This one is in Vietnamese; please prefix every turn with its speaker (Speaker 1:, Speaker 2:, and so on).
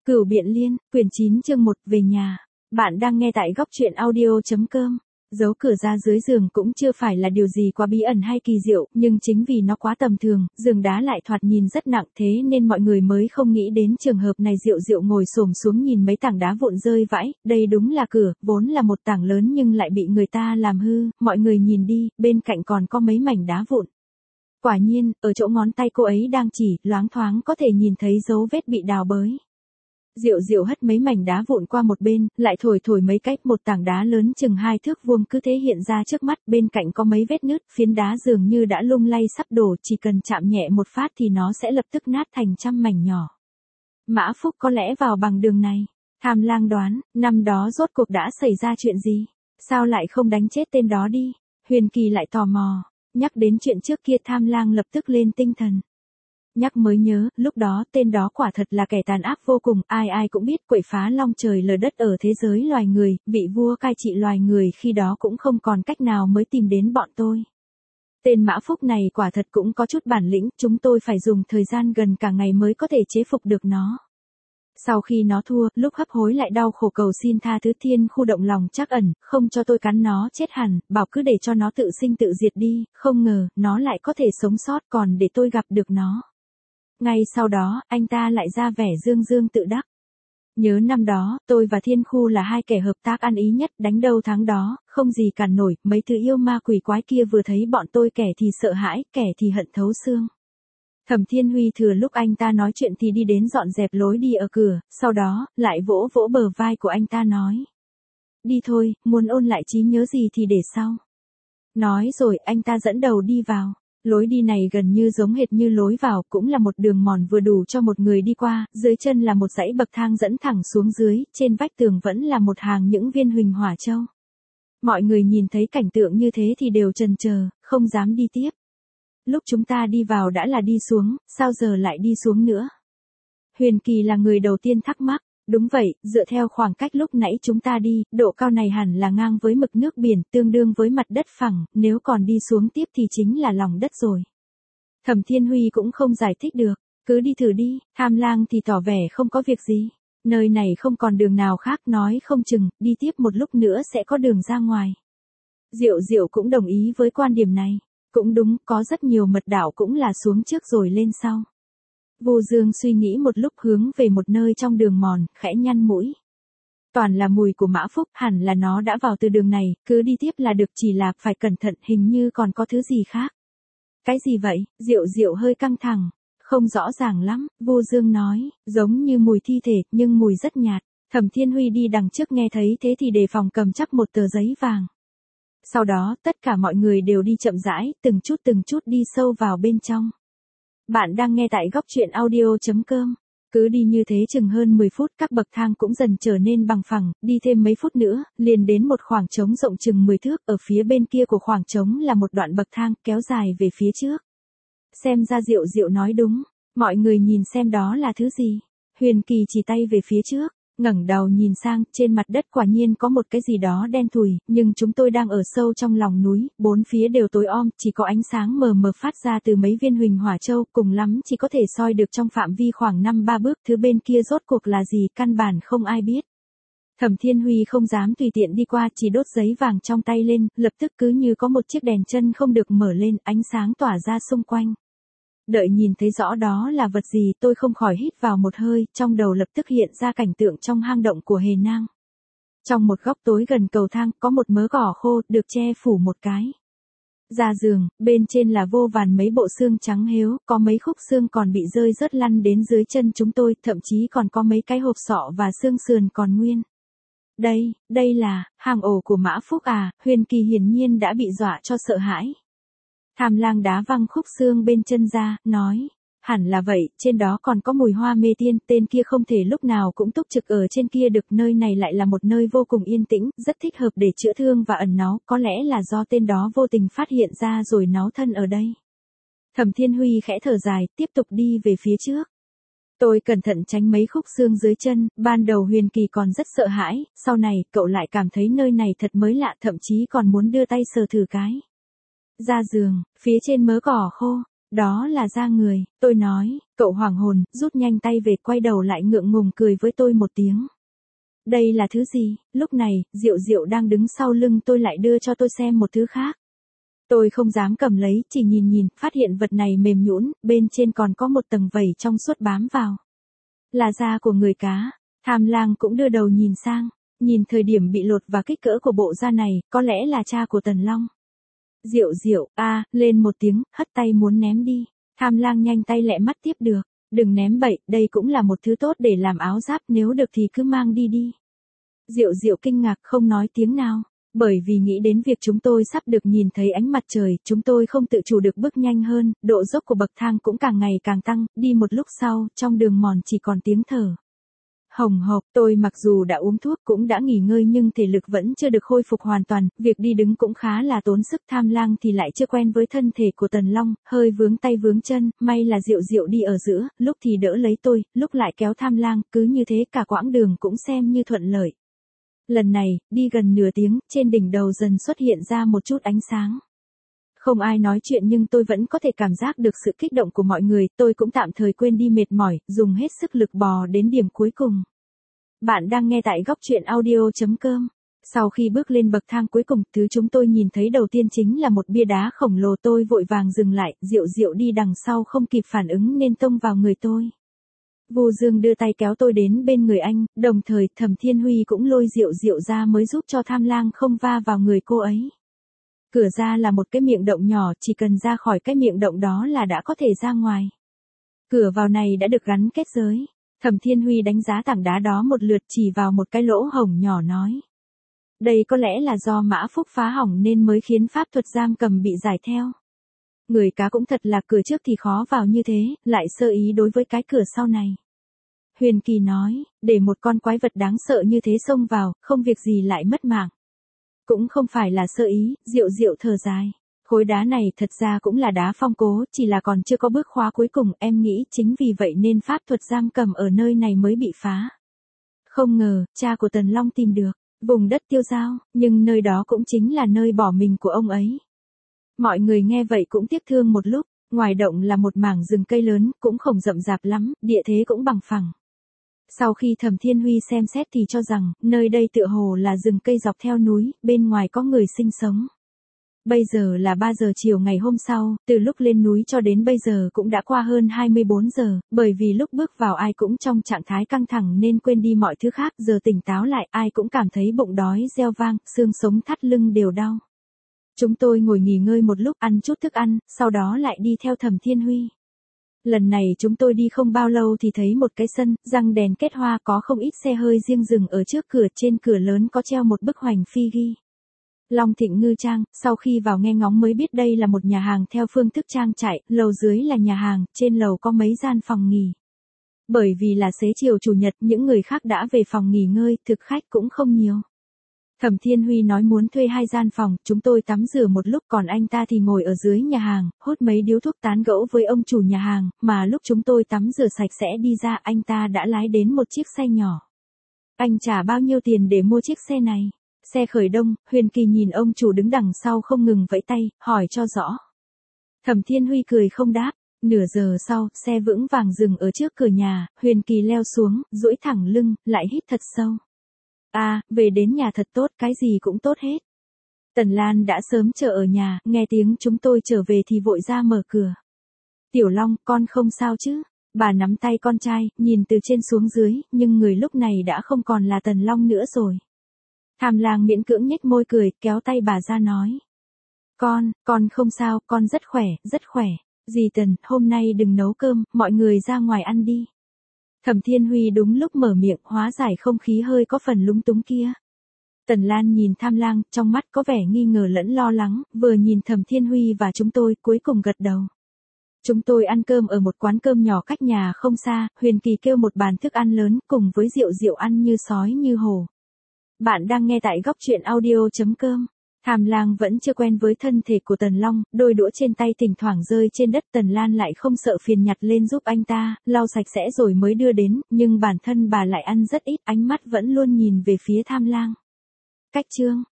Speaker 1: Cửu Biện Liên, quyển 9 chương 1 về nhà. Bạn đang nghe tại góc truyện audio.com. Giấu cửa ra dưới giường cũng chưa phải là điều gì quá bí ẩn hay kỳ diệu, nhưng chính vì nó quá tầm thường, giường đá lại thoạt nhìn rất nặng thế nên mọi người mới không nghĩ đến trường hợp này. Diệu Diệu ngồi xổm xuống nhìn mấy tảng đá vụn rơi vãi, đây đúng là cửa, vốn là một tảng lớn nhưng lại bị người ta làm hư, mọi người nhìn đi, bên cạnh còn có mấy mảnh đá vụn. Quả nhiên, ở chỗ ngón tay cô ấy đang chỉ, loáng thoáng có thể nhìn thấy dấu vết bị đào bới. Diệu Diệu hất mấy mảnh đá vụn qua một bên, lại thổi mấy cách, một tảng đá lớn chừng 2 thước vuông cứ thế hiện ra trước mắt, bên cạnh có mấy vết nứt, phiến đá dường như đã lung lay sắp đổ, chỉ cần chạm nhẹ một phát thì nó sẽ lập tức nát thành trăm mảnh nhỏ. Mã Phúc có lẽ vào bằng đường này. Tham Lang đoán, năm đó rốt cuộc đã xảy ra chuyện gì? Sao lại không đánh chết tên đó đi? Huyền Kỳ lại tò mò, nhắc đến chuyện trước kia Tham Lang lập tức lên tinh thần. Nhắc mới nhớ, lúc đó tên đó quả thật là kẻ tàn ác vô cùng, ai ai cũng biết quậy phá long trời lở đất ở thế giới loài người, vị vua cai trị loài người khi đó cũng không còn cách nào mới tìm đến bọn tôi. Tên Mã Phúc này quả thật cũng có chút bản lĩnh, chúng tôi phải dùng thời gian gần cả ngày mới có thể chế phục được nó. Sau khi nó thua, lúc hấp hối lại đau khổ cầu xin tha thứ, Thiên Khu động lòng trắc ẩn, không cho tôi cắn nó chết hẳn, bảo cứ để cho nó tự sinh tự diệt đi, không ngờ, nó lại có thể sống sót còn để tôi gặp được nó. Ngay sau đó, anh ta lại ra vẻ dương dương tự đắc. Nhớ năm đó, tôi và Thiên Khu là hai kẻ hợp tác ăn ý nhất, đánh đâu thắng đó, không gì cản nổi, mấy thứ yêu ma quỷ quái kia vừa thấy bọn tôi kẻ thì sợ hãi, kẻ thì hận thấu xương. Thẩm Thiên Huy thừa lúc anh ta nói chuyện thì đi đến dọn dẹp lối đi ở cửa, sau đó, lại vỗ vỗ bờ vai của anh ta nói. Đi thôi, muốn ôn lại trí nhớ gì thì để sau. Nói rồi, anh ta dẫn đầu đi vào. Lối đi này gần như giống hệt như lối vào, cũng là một đường mòn vừa đủ cho một người đi qua, dưới chân là một dãy bậc thang dẫn thẳng xuống dưới, trên vách tường vẫn là một hàng những viên huỳnh hỏa châu. Mọi người nhìn thấy cảnh tượng như thế thì đều chần chờ, không dám đi tiếp. Lúc chúng ta đi vào đã là đi xuống, sao giờ lại đi xuống nữa? Huyền Kỳ là người đầu tiên thắc mắc. Đúng vậy, dựa theo khoảng cách lúc nãy chúng ta đi, độ cao này hẳn là ngang với mực nước biển, tương đương với mặt đất phẳng, nếu còn đi xuống tiếp thì chính là lòng đất rồi. Thẩm Thiên Huy cũng không giải thích được, cứ đi thử đi. Tham Lang thì tỏ vẻ không có việc gì. Nơi này không còn đường nào khác, nói không chừng, đi tiếp một lúc nữa sẽ có đường ra ngoài. Diệu Diệu cũng đồng ý với quan điểm này. Cũng đúng, có rất nhiều mật đạo cũng là xuống trước rồi lên sau. Vô Dương suy nghĩ một lúc hướng về một nơi trong đường mòn, khẽ nhăn mũi. Toàn là mùi của Mã Phúc, hẳn là nó đã vào từ đường này, cứ đi tiếp là được, chỉ là phải cẩn thận, hình như còn có thứ gì khác. Cái gì vậy? Diệu Diệu hơi căng thẳng. Không rõ ràng lắm, Vô Dương nói, giống như mùi thi thể, nhưng mùi rất nhạt. Thẩm Thiên Huy đi đằng trước nghe thấy thế thì đề phòng cầm chắc một tờ giấy vàng. Sau đó, tất cả mọi người đều đi chậm rãi, từng chút đi sâu vào bên trong. Bạn đang nghe tại góc truyện audio.com. Cứ đi như thế chừng hơn 10 phút, các bậc thang cũng dần trở nên bằng phẳng, đi thêm mấy phút nữa, liền đến một khoảng trống rộng chừng 10 thước, ở phía bên kia của khoảng trống là một đoạn bậc thang, kéo dài về phía trước. Xem ra Diệu Diệu nói đúng, mọi người nhìn xem đó là thứ gì. Huyền Kỳ chỉ tay về phía trước, ngẩng đầu nhìn sang, trên mặt đất quả nhiên có một cái gì đó đen thùi, nhưng chúng tôi đang ở sâu trong lòng núi, bốn phía đều tối om, chỉ có ánh sáng mờ mờ phát ra từ mấy viên huỳnh hỏa châu, cùng lắm chỉ có thể soi được trong phạm vi khoảng 5-3 bước, thứ bên kia rốt cuộc là gì, căn bản không ai biết. Thẩm Thiên Huy không dám tùy tiện đi qua, chỉ đốt giấy vàng trong tay lên, lập tức cứ như có một chiếc đèn chân không được mở lên, ánh sáng tỏa ra xung quanh. Đợi nhìn thấy rõ đó là vật gì, tôi không khỏi hít vào một hơi, trong đầu lập tức hiện ra cảnh tượng trong hang động của Hề Nang. Trong một góc tối gần cầu thang, có một mớ cỏ khô, được che phủ một cái. Ra giường, bên trên là vô vàn mấy bộ xương trắng héo, có mấy khúc xương còn bị rơi rớt lăn đến dưới chân chúng tôi, thậm chí còn có mấy cái hộp sọ và xương sườn còn nguyên. Đây là, hang ổ của Mã Phúc à? Huyền Kỳ hiển nhiên đã bị dọa cho sợ hãi. Tham Lang đá văng khúc xương bên chân ra, nói, hẳn là vậy, trên đó còn có mùi hoa mê tiên, tên kia không thể lúc nào cũng túc trực ở trên kia được, nơi này lại là một nơi vô cùng yên tĩnh, rất thích hợp để chữa thương và ẩn náu, có lẽ là do tên đó vô tình phát hiện ra rồi náu thân ở đây. Thẩm Thiên Huy khẽ thở dài, tiếp tục đi về phía trước. Tôi cẩn thận tránh mấy khúc xương dưới chân, ban đầu Huyền Kỳ còn rất sợ hãi, sau này, cậu lại cảm thấy nơi này thật mới lạ, thậm chí còn muốn đưa tay sờ thử cái. Ra giường, phía trên mớ cỏ khô, Đó là da người, tôi nói, cậu hoảng hồn, rút nhanh tay về quay đầu lại ngượng ngùng cười với tôi một tiếng. Đây là thứ gì? Lúc này, Diệu Diệu đang đứng sau lưng tôi lại đưa cho tôi xem một thứ khác. Tôi không dám cầm lấy, chỉ nhìn, phát hiện vật này mềm nhũn, bên trên còn có một tầng vảy trong suốt bám vào. Là da của người cá. Tham Lang cũng đưa đầu nhìn sang, nhìn thời điểm bị lột và kích cỡ của bộ da này, có lẽ là cha của Tần Long. Diệu Diệu, lên một tiếng, hất tay muốn ném đi. Tham Lang nhanh tay lẹ mắt tiếp được. Đừng ném bậy, đây cũng là một thứ tốt để làm áo giáp, nếu được thì cứ mang đi đi. Diệu Diệu kinh ngạc không nói tiếng nào. Bởi vì nghĩ đến việc chúng tôi sắp được nhìn thấy ánh mặt trời, chúng tôi không tự chủ được bước nhanh hơn, độ dốc của bậc thang cũng càng ngày càng tăng, đi một lúc sau, trong đường mòn chỉ còn tiếng thở hồng hộc. Tôi mặc dù đã uống thuốc cũng đã nghỉ ngơi nhưng thể lực vẫn chưa được khôi phục hoàn toàn, việc đi đứng cũng khá là tốn sức. Tham Lang thì lại chưa quen với thân thể của Tần Long, hơi vướng tay vướng chân, may là Diệu Diệu đi ở giữa, lúc thì đỡ lấy tôi, lúc lại kéo Tham Lang, cứ như thế cả quãng đường cũng xem như thuận lợi. Lần này, đi gần nửa tiếng, trên đỉnh đầu dần xuất hiện ra một chút ánh sáng. Không ai nói chuyện nhưng tôi vẫn có thể cảm giác được sự kích động của mọi người, tôi cũng tạm thời quên đi mệt mỏi, dùng hết sức lực bò đến điểm cuối cùng. Bạn đang nghe tại góc truyện audio.com. Sau khi bước lên bậc thang cuối cùng, thứ chúng tôi nhìn thấy đầu tiên chính là một bia đá khổng lồ. Tôi vội vàng dừng lại, Diệu Diệu đi đằng sau không kịp phản ứng nên tông vào người tôi. Vu Dương đưa tay kéo tôi đến bên người anh, đồng thời Thẩm Thiên Huy cũng lôi Diệu Diệu ra mới giúp cho Tham Lang không va vào người cô ấy. Cửa ra là một cái miệng động nhỏ, chỉ cần ra khỏi cái miệng động đó là đã có thể ra ngoài. Cửa vào này đã được gắn kết giới. Thẩm Thiên Huy đánh giá tảng đá đó một lượt, chỉ vào một cái lỗ hổng nhỏ nói. Đây có lẽ là do Mã Phúc phá hỏng nên mới khiến pháp thuật giam cầm bị giải theo. Người cá cũng thật là, cửa trước thì khó vào như thế, lại sơ ý đối với cái cửa sau này. Huyền Kỳ nói, để một con quái vật đáng sợ như thế xông vào, không việc gì lại mất mạng. Cũng không phải là sơ ý, Diệu Diệu thở dài. Khối đá này thật ra cũng là đá phong cố, chỉ là còn chưa có bước khóa cuối cùng, em nghĩ chính vì vậy nên pháp thuật giam cầm ở nơi này mới bị phá. Không ngờ, cha của Tần Long tìm được vùng đất tiêu dao, nhưng nơi đó cũng chính là nơi bỏ mình của ông ấy. Mọi người nghe vậy cũng tiếc thương một lúc, ngoài động là một mảng rừng cây lớn, cũng không rậm rạp lắm, địa thế cũng bằng phẳng. Sau khi Thẩm Thiên Huy xem xét thì cho rằng, nơi đây tựa hồ là rừng cây dọc theo núi, bên ngoài có người sinh sống. Bây giờ là 3 giờ chiều ngày hôm sau, từ lúc lên núi cho đến bây giờ cũng đã qua hơn 24 giờ, bởi vì lúc bước vào ai cũng trong trạng thái căng thẳng nên quên đi mọi thứ khác, giờ tỉnh táo lại ai cũng cảm thấy bụng đói reo vang, xương sống thắt lưng đều đau. Chúng tôi ngồi nghỉ ngơi một lúc, ăn chút thức ăn, sau đó lại đi theo Thẩm Thiên Huy. Lần này chúng tôi đi không bao lâu thì thấy một cái sân, răng đèn kết hoa, có không ít xe hơi riêng dừng ở trước cửa, trên cửa lớn có treo một bức hoành phi ghi Long Thịnh Ngư Trang. Sau khi vào nghe ngóng mới biết đây là một nhà hàng theo phương thức trang trại, lầu dưới là nhà hàng, trên lầu có mấy gian phòng nghỉ. Bởi vì là xế chiều chủ nhật, những người khác đã về phòng nghỉ ngơi, thực khách cũng không nhiều. Thẩm Thiên Huy nói muốn thuê 2 gian phòng, chúng tôi tắm rửa một lúc, còn anh ta thì ngồi ở dưới nhà hàng, hút mấy điếu thuốc tán gẫu với ông chủ nhà hàng, mà lúc chúng tôi tắm rửa sạch sẽ đi ra, anh ta đã lái đến một chiếc xe nhỏ. Anh trả bao nhiêu tiền để mua chiếc xe này? Xe khởi động, Huyền Kỳ nhìn ông chủ đứng đằng sau không ngừng vẫy tay, hỏi cho rõ. Thẩm Thiên Huy cười không đáp. Nửa giờ sau, xe vững vàng dừng ở trước cửa nhà, Huyền Kỳ leo xuống, duỗi thẳng lưng, lại hít thật sâu. Về đến nhà thật tốt, cái gì cũng tốt hết. Tần Lan đã sớm chờ ở nhà, nghe tiếng chúng tôi trở về thì vội ra mở cửa. Tiểu Long, con không sao chứ? Bà nắm tay con trai, nhìn từ trên xuống dưới, nhưng người lúc này đã không còn là Tần Long nữa rồi. Tham Lang miễn cưỡng nhếch môi cười, kéo tay bà ra nói. Con không sao, con rất khỏe, rất khỏe. Dì Tần, hôm nay đừng nấu cơm, mọi người ra ngoài ăn đi. Thẩm Thiên Huy đúng lúc mở miệng, hóa giải không khí hơi có phần lúng túng kia. Tần Lan nhìn Tham Lang, trong mắt có vẻ nghi ngờ lẫn lo lắng, vừa nhìn Thẩm Thiên Huy và chúng tôi, cuối cùng gật đầu. Chúng tôi ăn cơm ở một quán cơm nhỏ cách nhà không xa, Huyền Kỳ kêu một bàn thức ăn lớn, cùng với Diệu Diệu ăn như sói như hổ. Bạn đang nghe tại góc truyện audio.com. Tham Lang vẫn chưa quen với thân thể của Tần Long, đôi đũa trên tay thỉnh thoảng rơi trên đất, Tần Lan lại không sợ phiền nhặt lên giúp anh ta, lau sạch sẽ rồi mới đưa đến, nhưng bản thân bà lại ăn rất ít, ánh mắt vẫn luôn nhìn về phía Tham Lang. Cách chương